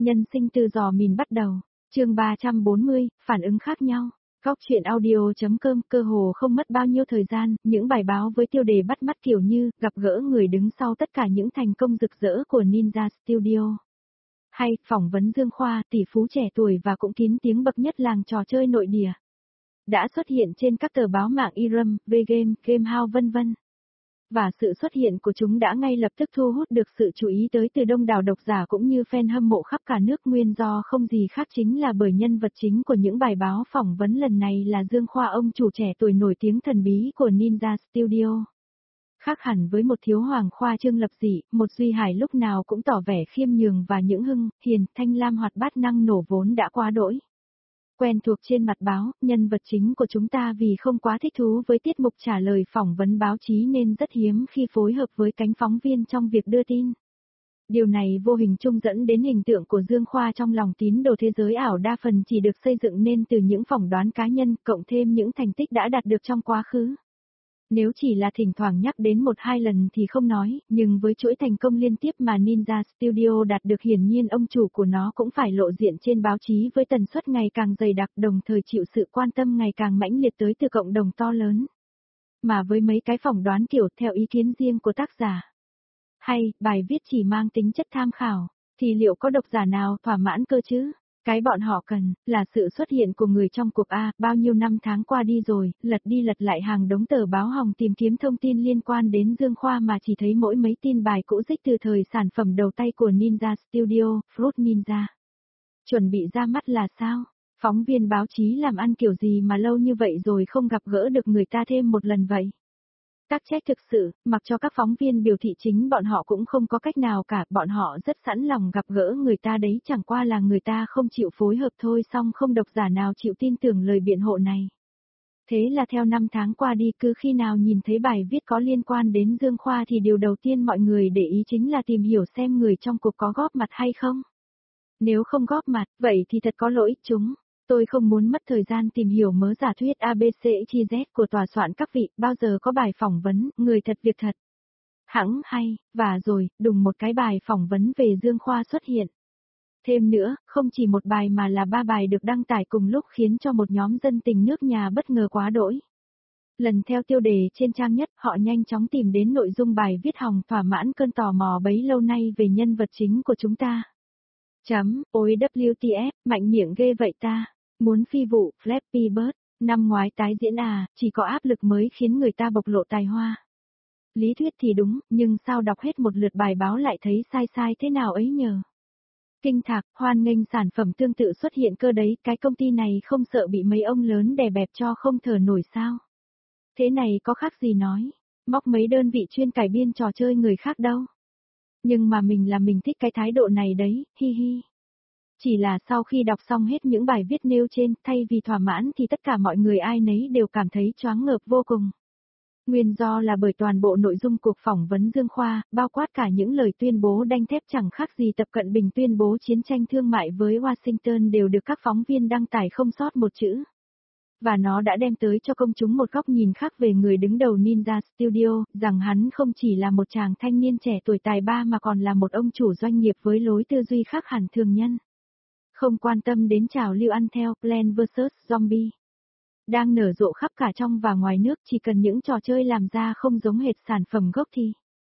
Nhân sinh từ giò mìn bắt đầu, chương 340, phản ứng khác nhau. Góc chuyện audio.com cơ hồ không mất bao nhiêu thời gian, những bài báo với tiêu đề bắt mắt kiểu như gặp gỡ người đứng sau tất cả những thành công rực rỡ của Ninja Studio. Hay phỏng vấn Dương Khoa, tỷ phú trẻ tuổi và cũng kín tiếng bậc nhất làng trò chơi nội địa. Đã xuất hiện trên các tờ báo mạng Irum, VGame, Gamehouse vân vân. Và sự xuất hiện của chúng đã ngay lập tức thu hút được sự chú ý tới từ đông đảo độc giả cũng như fan hâm mộ khắp cả nước, nguyên do không gì khác chính là bởi nhân vật chính của những bài báo phỏng vấn lần này là Dương Khoa, ông chủ trẻ tuổi nổi tiếng thần bí của Ninja Studio. Khác hẳn với một thiếu hoàng khoa trương lập dị, một Duy Hải lúc nào cũng tỏ vẻ khiêm nhường và những hưng, hiền, thanh lam hoạt bát năng nổ vốn đã quá đỗi quen thuộc trên mặt báo, nhân vật chính của chúng ta vì không quá thích thú với tiết mục trả lời phỏng vấn báo chí nên rất hiếm khi phối hợp với cánh phóng viên trong việc đưa tin. Điều này vô hình chung dẫn đến hình tượng của Dương Khoa trong lòng tín đồ thế giới ảo đa phần chỉ được xây dựng nên từ những phỏng đoán cá nhân, cộng thêm những thành tích đã đạt được trong quá khứ. Nếu chỉ là thỉnh thoảng nhắc đến 1-2 lần thì không nói, nhưng với chuỗi thành công liên tiếp mà Ninja Studio đạt được, hiển nhiên ông chủ của nó cũng phải lộ diện trên báo chí với tần suất ngày càng dày đặc, đồng thời chịu sự quan tâm ngày càng mãnh liệt tới từ cộng đồng to lớn. Mà với mấy cái phỏng đoán kiểu theo ý kiến riêng của tác giả, hay bài viết chỉ mang tính chất tham khảo, thì liệu có độc giả nào thỏa mãn cơ chứ? Cái bọn họ cần, là sự xuất hiện của người trong cuộc A, bao nhiêu năm tháng qua đi rồi, lật đi lật lại hàng đống tờ báo hồng tìm kiếm thông tin liên quan đến Dương Khoa mà chỉ thấy mỗi mấy tin bài cũ rích từ thời sản phẩm đầu tay của Ninja Studio, Fruit Ninja. Chuẩn bị ra mắt là sao? Phóng viên báo chí làm ăn kiểu gì mà lâu như vậy rồi không gặp gỡ được người ta thêm một lần vậy? Tắc trách thực sự, mặc cho các phóng viên biểu thị chính bọn họ cũng không có cách nào cả, bọn họ rất sẵn lòng gặp gỡ người ta đấy, chẳng qua là người ta không chịu phối hợp thôi, song không độc giả nào chịu tin tưởng lời biện hộ này. Thế là theo năm tháng qua đi, cứ khi nào nhìn thấy bài viết có liên quan đến Dương Khoa thì điều đầu tiên mọi người để ý chính là tìm hiểu xem người trong cuộc có góp mặt hay không. Nếu không góp mặt, vậy thì thật có lỗi chúng. Tôi không muốn mất thời gian tìm hiểu mớ giả thuyết ABCXYZ của tòa soạn các vị, bao giờ có bài phỏng vấn, người thật việc thật. Hẵng hay, và rồi, đùng một cái bài phỏng vấn về Dương Khoa xuất hiện. Thêm nữa, không chỉ một bài mà là 3 bài được đăng tải cùng lúc khiến cho một nhóm dân tình nước nhà bất ngờ quá đỗi. Lần theo tiêu đề trên trang nhất, họ nhanh chóng tìm đến nội dung bài viết hòng thỏa mãn cơn tò mò bấy lâu nay về nhân vật chính của chúng ta. Ôi WTF, mạnh miệng ghê vậy ta. Muốn phi vụ, Flappy Bird, năm ngoái tái diễn à, chỉ có áp lực mới khiến người ta bộc lộ tài hoa. Lý thuyết thì đúng, nhưng sao đọc hết một lượt bài báo lại thấy sai sai thế nào ấy nhờ. Kinh thạc, hoan nghênh sản phẩm tương tự xuất hiện cơ đấy, cái công ty này không sợ bị mấy ông lớn đè bẹp cho không thở nổi sao. Thế này có khác gì nói, móc mấy đơn vị chuyên cải biên trò chơi người khác đâu. Nhưng mà mình thích cái thái độ này đấy, hi hi. Chỉ là sau khi đọc xong hết những bài viết nêu trên, thay vì thỏa mãn thì tất cả mọi người ai nấy đều cảm thấy choáng ngợp vô cùng. Nguyên do là bởi toàn bộ nội dung cuộc phỏng vấn Dương Khoa, bao quát cả những lời tuyên bố đanh thép chẳng khác gì Tập Cận Bình tuyên bố chiến tranh thương mại với Washington, đều được các phóng viên đăng tải không sót một chữ. Và nó đã đem tới cho công chúng một góc nhìn khác về người đứng đầu Ninja Studio, rằng hắn không chỉ là một chàng thanh niên trẻ tuổi tài ba mà còn là một ông chủ doanh nghiệp với lối tư duy khác hẳn thường nhân. Không quan tâm đến trào lưu ăn theo Plants vs Zombie đang nở rộ khắp cả trong và ngoài nước, chỉ cần những trò chơi làm ra không giống hệt sản phẩm gốc thì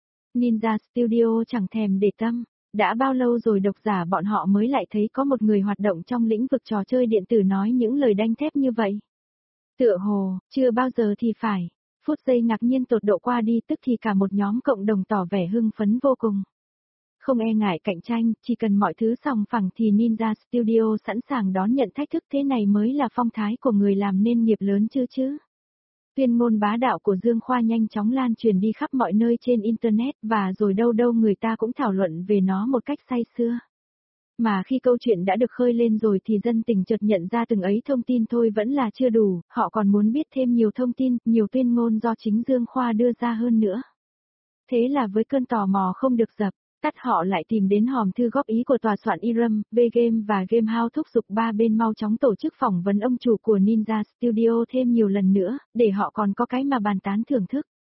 Ninja Studio chẳng thèm để tâm. Đã bao lâu rồi độc giả bọn họ mới lại thấy có một người hoạt động trong lĩnh vực trò chơi điện tử nói những lời đanh thép như vậy? Tựa hồ, chưa bao giờ thì phải. Phút giây ngạc nhiên tột độ qua đi, tức thì cả một nhóm cộng đồng tỏ vẻ hưng phấn vô cùng. Không e ngại cạnh tranh, chỉ cần mọi thứ sòng phẳng thì Ninja Studio sẵn sàng đón nhận thách thức, thế này mới là phong thái của người làm nên nghiệp lớn chứ. Tuyên ngôn bá đạo của Dương Khoa nhanh chóng lan truyền đi khắp mọi nơi trên Internet, và rồi đâu đâu người ta cũng thảo luận về nó một cách say sưa. Mà khi câu chuyện đã được khơi lên rồi thì dân tình chợt nhận ra từng ấy thông tin thôi vẫn là chưa đủ, họ còn muốn biết thêm nhiều thông tin, nhiều tuyên ngôn do chính Dương Khoa đưa ra hơn nữa. Thế là với cơn tò mò không được dập tắt, họ lại tìm đến hòm thư góp ý của tòa soạn Irum, VGame và Gamehouse, thúc giục ba bên mau chóng tổ chức phỏng vấn ông chủ của Ninja Studio thêm nhiều lần nữa, để họ còn có cái mà bàn tán thưởng thức.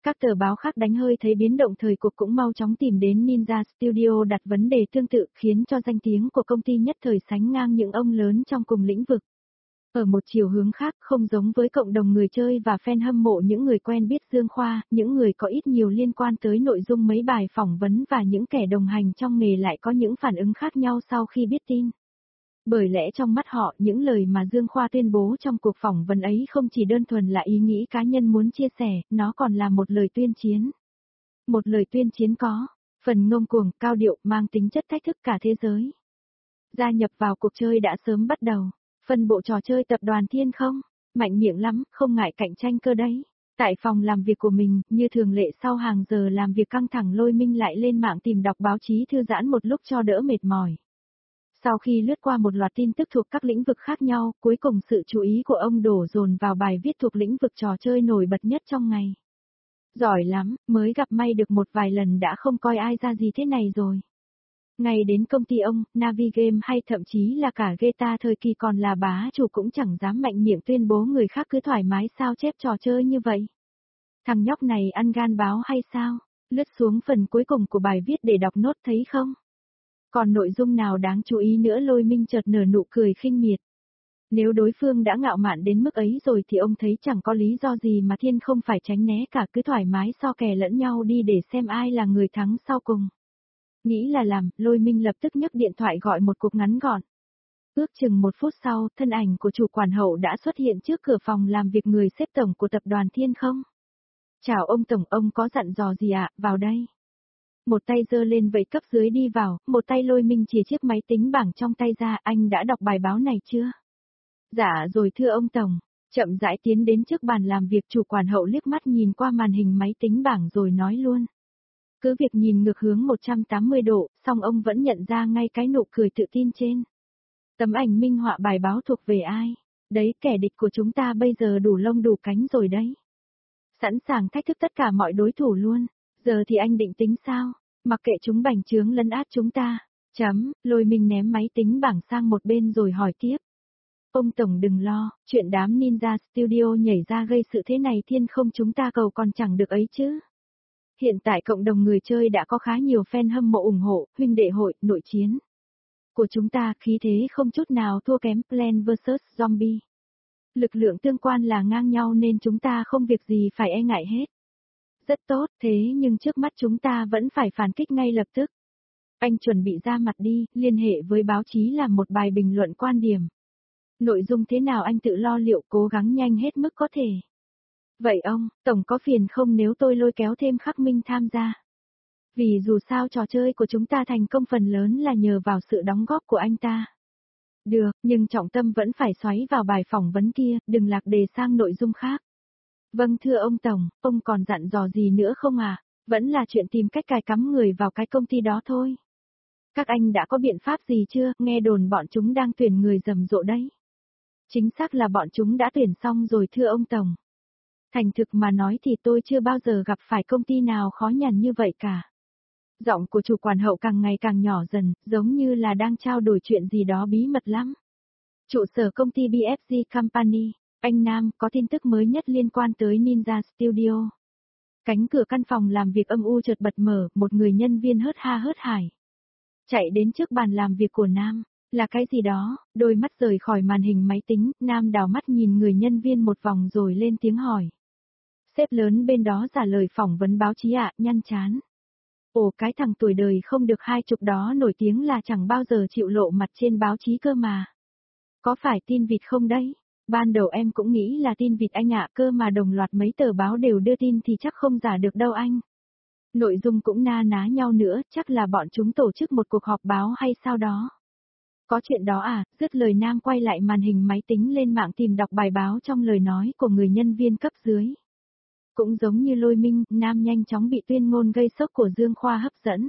Các tờ báo khác đánh hơi thấy biến động thời cuộc cũng mau chóng tìm đến Ninja Studio đặt vấn đề tương tự, khiến cho danh tiếng của công ty nhất thời sánh ngang những ông lớn trong cùng lĩnh vực. Ở một chiều hướng khác, không giống với cộng đồng người chơi và fan hâm mộ những người quen biết Dương Khoa, những người có ít nhiều liên quan tới nội dung mấy bài phỏng vấn và những kẻ đồng hành trong nghề lại có những phản ứng khác nhau sau khi biết tin. Bởi lẽ trong mắt họ, những lời mà Dương Khoa tuyên bố trong cuộc phỏng vấn ấy không chỉ đơn thuần là ý nghĩ cá nhân muốn chia sẻ, nó còn là một lời tuyên chiến. Một lời tuyên chiến có phần ngông cuồng, cao điệu, mang tính chất thách thức cả thế giới. Gia nhập vào cuộc chơi đã sớm bắt đầu. Phân bộ trò chơi tập đoàn Thiên không? Mạnh miệng lắm, không ngại cạnh tranh cơ đấy. Tại phòng làm việc của mình, như thường lệ sau hàng giờ làm việc căng thẳng Lôi Minh lại lên mạng tìm đọc báo chí thư giãn một lúc cho đỡ mệt mỏi. Sau khi lướt qua một loạt tin tức thuộc các lĩnh vực khác nhau, cuối cùng sự chú ý của ông đổ dồn vào bài viết thuộc lĩnh vực trò chơi nổi bật nhất trong ngày. Giỏi lắm, mới gặp may được một vài lần đã không coi ai ra gì thế này rồi. Ngay đến công ty ông, Navigame hay thậm chí là cả Geta thời kỳ còn là bá chủ cũng chẳng dám mạnh miệng tuyên bố người khác cứ thoải mái sao chép trò chơi như vậy. Thằng nhóc này ăn gan báo hay sao? Lướt xuống phần cuối cùng của bài viết để đọc nốt thấy không? Còn nội dung nào đáng chú ý nữa? Lôi Minh chợt nở nụ cười khinh miệt. Nếu đối phương đã ngạo mạn đến mức ấy rồi thì ông thấy chẳng có lý do gì mà Thiên không phải tránh né cả, cứ thoải mái so kè lẫn nhau đi để xem ai là người thắng sau cùng. Nghĩ là làm, Lôi Minh lập tức nhấc điện thoại gọi một cuộc ngắn gọn. Ước chừng 1 phút sau, thân ảnh của chủ quản hậu đã xuất hiện trước cửa phòng làm việc người xếp tổng của tập đoàn Thiên không. Chào ông tổng, ông có dặn dò gì ạ, vào đây. Một tay giơ lên vẫy cấp dưới đi vào, một tay Lôi Minh chìa chiếc máy tính bảng trong tay ra. Anh đã đọc bài báo này chưa? Dạ rồi thưa ông tổng. Chậm rãi tiến đến trước bàn làm việc, chủ quản hậu liếc mắt nhìn qua màn hình máy tính bảng rồi nói luôn. Cứ việc nhìn ngược hướng 180 độ, song ông vẫn nhận ra ngay cái nụ cười tự tin trên. Tấm ảnh minh họa bài báo thuộc về ai? Đấy, kẻ địch của chúng ta bây giờ đủ lông đủ cánh rồi đấy. Sẵn sàng thách thức tất cả mọi đối thủ luôn. Giờ thì anh định tính sao? Mặc kệ chúng bành trướng lấn át chúng ta. Lôi Minh ném máy tính bảng sang một bên rồi hỏi tiếp. Ông tổng đừng lo, chuyện đám Ninja Studio nhảy ra gây sự thế này Thiên không chúng ta cầu còn chẳng được ấy chứ. Hiện tại cộng đồng người chơi đã có khá nhiều fan hâm mộ ủng hộ, huynh đệ hội, nội chiến của chúng ta khí thế không chút nào thua kém Plan vs Zombie. Lực lượng tương quan là ngang nhau nên chúng ta không việc gì phải e ngại hết. Rất tốt, thế nhưng trước mắt chúng ta vẫn phải phản kích ngay lập tức. Anh chuẩn bị ra mặt đi, liên hệ với báo chí làm một bài bình luận quan điểm. Nội dung thế nào anh tự lo liệu, cố gắng nhanh hết mức có thể. Vậy ông, tổng có phiền không nếu tôi lôi kéo thêm Khắc Minh tham gia? Vì dù sao trò chơi của chúng ta thành công phần lớn là nhờ vào sự đóng góp của anh ta. Được, nhưng trọng tâm vẫn phải xoáy vào bài phỏng vấn kia, đừng lạc đề sang nội dung khác. Vâng thưa ông tổng, ông còn dặn dò gì nữa không à? Vẫn là chuyện tìm cách cài cắm người vào cái công ty đó thôi. Các anh đã có biện pháp gì chưa? Nghe đồn bọn chúng đang tuyển người rầm rộ đấy. Chính xác là bọn chúng đã tuyển xong rồi thưa ông tổng. Thành thực mà nói thì tôi chưa bao giờ gặp phải công ty nào khó nhằn như vậy cả. Giọng của chủ quản hậu càng ngày càng nhỏ dần, giống như là đang trao đổi chuyện gì đó bí mật lắm. Trụ sở công ty BFG Company, anh Nam, có tin tức mới nhất liên quan tới Ninja Studio. Cánh cửa căn phòng làm việc âm u chợt bật mở, một người nhân viên hớt ha hớt hải. Chạy đến trước bàn làm việc của Nam. Là cái gì đó? Đôi mắt rời khỏi màn hình máy tính, Nam đảo mắt nhìn người nhân viên một vòng rồi lên tiếng hỏi. Sếp lớn bên đó trả lời phỏng vấn báo chí ạ, nhăn chán. Ồ, cái thằng tuổi đời không được 20 đó nổi tiếng là chẳng bao giờ chịu lộ mặt trên báo chí cơ mà. Có phải tin vịt không đấy? Ban đầu em cũng nghĩ là tin vịt anh ạ, cơ mà đồng loạt mấy tờ báo đều đưa tin thì chắc không giả được đâu anh. Nội dung cũng na ná nhau nữa, chắc là bọn chúng tổ chức một cuộc họp báo hay sao đó. Có chuyện đó à? Dứt lời Nam quay lại màn hình máy tính lên mạng tìm đọc bài báo trong lời nói của người nhân viên cấp dưới. Cũng giống như Lôi Minh, Nam nhanh chóng bị tuyên ngôn gây sốc của Dương Khoa hấp dẫn.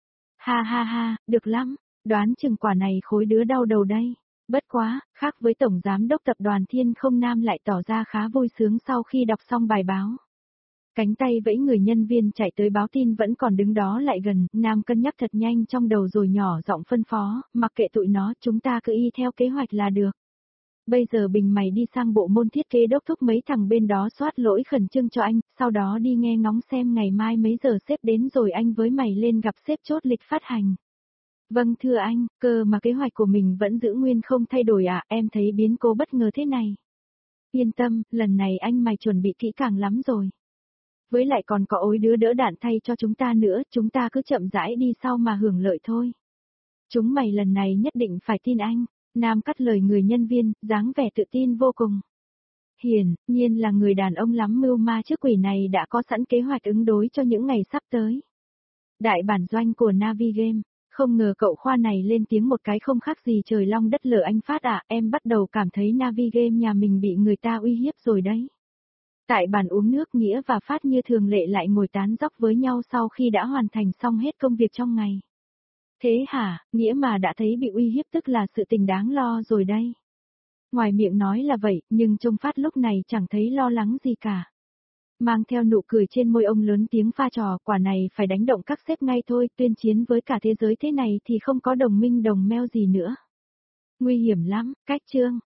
Ha ha ha, được lắm, đoán chừng quả này khối đứa đau đầu đây. Bất quá, khác với Tổng Giám đốc Tập đoàn Thiên không, Nam lại tỏ ra khá vui sướng sau khi đọc xong bài báo. Cánh tay vẫy người nhân viên chạy tới báo tin vẫn còn đứng đó lại gần, Nam cân nhắc thật nhanh trong đầu rồi nhỏ giọng phân phó, mặc kệ tụi nó, chúng ta cứ y theo kế hoạch là được. Bây giờ Bình mày đi sang bộ môn thiết kế đốc thúc mấy thằng bên đó soát lỗi khẩn trương cho anh, sau đó đi nghe ngóng xem ngày mai mấy giờ sếp đến rồi anh với mày lên gặp sếp chốt lịch phát hành. Vâng thưa anh, cơ mà kế hoạch của mình vẫn giữ nguyên không thay đổi à, em thấy biến cố bất ngờ thế này. Yên tâm, lần này anh mày chuẩn bị kỹ càng lắm rồi. Với lại còn có ối đứa đỡ đạn thay cho chúng ta nữa, chúng ta cứ chậm rãi đi sau mà hưởng lợi thôi. Chúng mày lần này nhất định phải tin anh. Nam cắt lời người nhân viên, dáng vẻ tự tin vô cùng. Hiển nhiên là người đàn ông lắm mưu ma trước quỷ này đã có sẵn kế hoạch ứng đối cho những ngày sắp tới. Đại bản doanh của Navigame, không ngờ cậu Khoa này lên tiếng một cái không khác gì trời long đất lở anh Phát ạ, em bắt đầu cảm thấy Navigame nhà mình bị người ta uy hiếp rồi đấy. Tại bàn uống nước Nghĩa và Phát như thường lệ lại ngồi tán dóc với nhau sau khi đã hoàn thành xong hết công việc trong ngày. Thế hả, Nghĩa mà đã thấy bị uy hiếp tức là sự tình đáng lo rồi đây. Ngoài miệng nói là vậy, nhưng trông Phát lúc này chẳng thấy lo lắng gì cả. Mang theo nụ cười trên môi ông lớn tiếng pha trò, quả này phải đánh động các sếp ngay thôi, tuyên chiến với cả thế giới thế này thì không có đồng minh đồng meo gì nữa. Nguy hiểm lắm, cách chương.